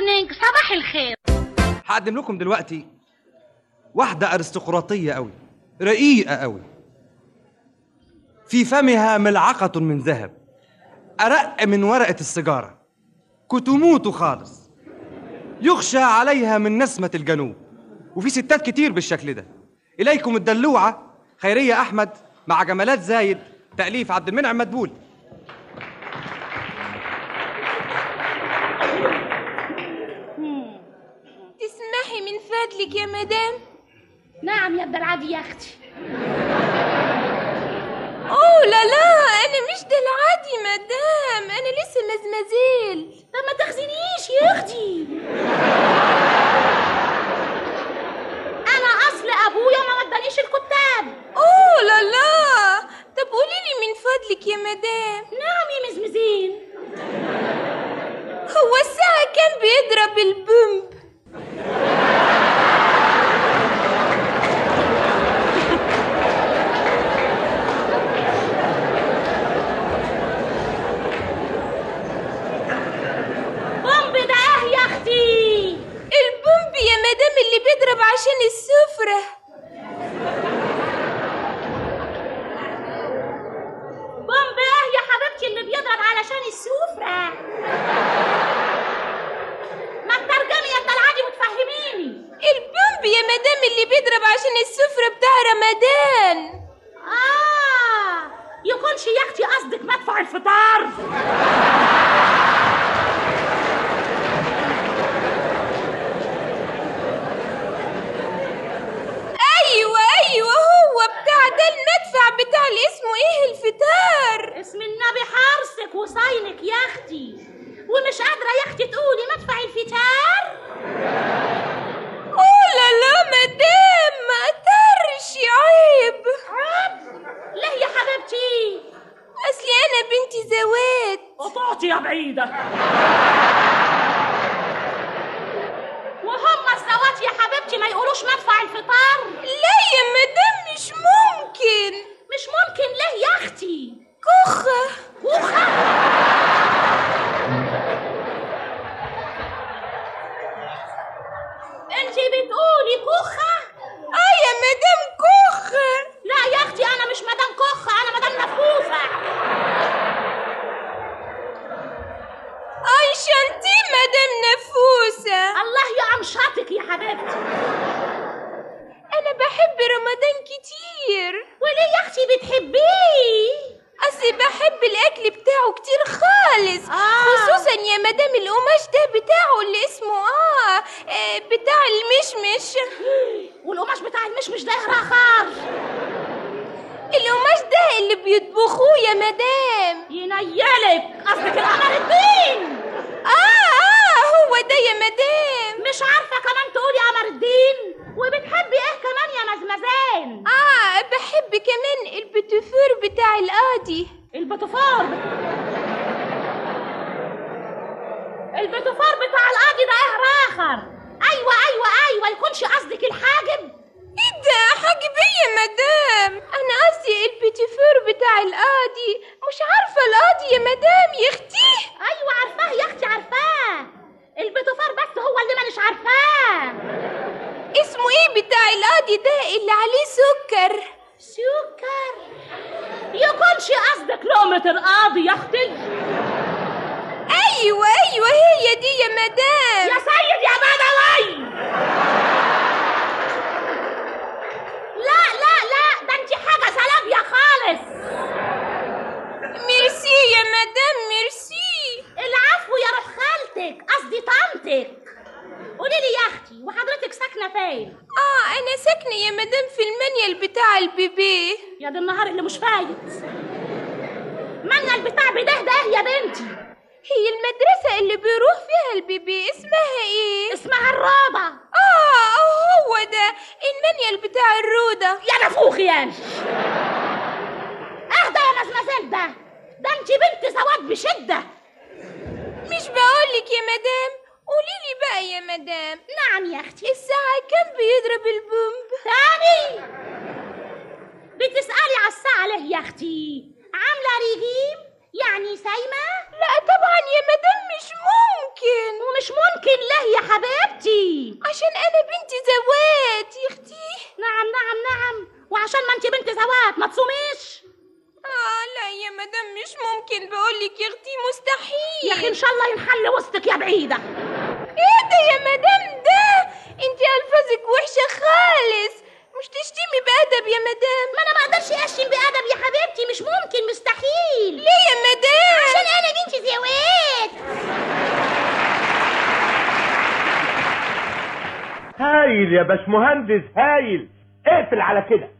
مورنينج، صباح الخير. هقدم لكم دلوقتي واحدة أرستقراطية قوي، رقيقة قوي، في فمها ملعقة من ذهب، أرق من ورقة السيجارة، كتموت خالص، يخشى عليها من نسمة الجنوب. وفي ستات كتير بالشكل ده. إليكم الدلوعة خيرية أحمد مع جمالات زايد، تأليف عبد المنعم مدبول. تسمحي من فضلك يا مدام؟ نعم يا الدلعادي يا اختي. اوه لا لا، انا مش دلعادي مدام، انا لسه مزمزيل. طب ما تخزنيش يا اختي. انا اصل ابويا ما ودانيش الكتاب. اوه لا لا، طب قوليلي من فضلك يا مدام. نعم يا مزمزين. هو الساعة كام بيضرب البومب؟ بومب ده ايه يا اختي؟ البومب يا مدام اللي بيضرب عشان السفرة. بومب ايه يا حبيبتي اللي بيضرب علشان السفرة؟ ما تترجمي يا الدلعادي وتفهميني. البومب يا مدام اللي بيضرب عشان السفرة بتاع رمضان. يكونش يا اختي قصدك مدفع الفطار؟ ايوه هو بتاع ده المدفع بتاع اللي اسمه ايه الفطار. اسم النبي حارسك وصاينك يا اختي، ومش قادرة يا اختي تقولي مدفع الفطار؟ اوه لا لا مدام، ما اقدرش، عيب. ليه يا حبيبتي؟ اصلي انا بنتي زوات. قطعتي يا بعيدة. وهم الزوات يا حبيبتي ما يقولوش مدفع الفطار؟ لا يا مدام مش ممكن. مش ممكن ليه يا اختي؟ كوخة. كوخة؟ انتي بتقولي كوخة؟ يا مدام كوخة. لا يا اختي انا مش مدام كوخة، انا مدام نفوسة. شنتي مدام نفوسة. الله يعمشطك يا حبيبتي. انا بحب رمضان كتير. وليه يا اختي بتحبيه؟ اصلي بحب الاكل بتاعه كتير خالص. خصوصا يا مدام القماش ده بتاعه اللي اسمه بتاع المشمش. والقماش بتاع المشمش ده رخر. القماش ده اللي بيطبخوه يا مدام. ينيلك، قصدك القمر الدين. هو ده يا مدام. مش عارفة كمان تقولي قمر الدين؟ وبتحبي ايه كمان يا مزمزان؟ بحب كمان البتفور بتاع القاضي. البتفور بتاع القاضي ده ايه راخر؟ ايوه يكونش قصدك الحاجب؟ ايه ده حاجب ايه يا مدام؟ انا قصدي البتفور بتاع القاضي. مش عارفة القاضي يا مدام يا اختي. ايوه عارفاه يا اختي عارفاه. البتفور بس هو اللي مانيش عارفاه. اسمه ايه بتاع القاضي ده اللي عليه سكر؟ سكر؟ يكونش قصدك لقمة القاضي يا اختي؟ ايوه هي دي يا مدام. يا سيد يا بدوي. لا ده انت حاجة سلابية خالص. ميرسي يا مدام ميرسي. العفو يا روح خالتك، قصدي طنطك. قوليلي يا اختي، وحضرتك ساكنة فين؟ انا ساكنة يا مدام في المنيل بتاع البيبي. يا دي النهار اللي مش فايت. منيل بتاع بده يا بنتي؟ هي المدرسة اللي بيروح فيها البيبي اسمها ايه؟ اسمها الروضة. هو ده المنيل بتاع الروضة. يا نفوخ يا اهدى يا مزمزل ده انت بنت سواد بشدة. مش بقولك يا مدام؟ قوليلي بقى يا مدام. نعم يا اختي. الساعة كام بيضرب البومب؟ تاني بتسألي على الساعة ليه يا اختي؟ عاملة رجيم؟ يعني سايمة؟ لا طبعا يا مدام مش ممكن. ومش ممكن ليه يا حبيبتي؟ عشان انا بنت زوات يا اختي. نعم نعم نعم، وعشان ما انت بنت زوات ما تصوميش. لا يا مدام مش ممكن، بقولك يا اختي مستحيل. يا اخي ان شاء الله ينحل وسطك يا بعيدة. ايه ده يا مدام ده؟ انت الفاظك وحشة خالص، مش تشتمي بأدب يا مدام. ما انا ما اقدرش اشتم بأدب يا حبيبتي، مش ممكن، مستحيل. ليه يا مدام؟ عشان انا بنت زوات. هايل يا باشمهندس هايل، اقفل على كده.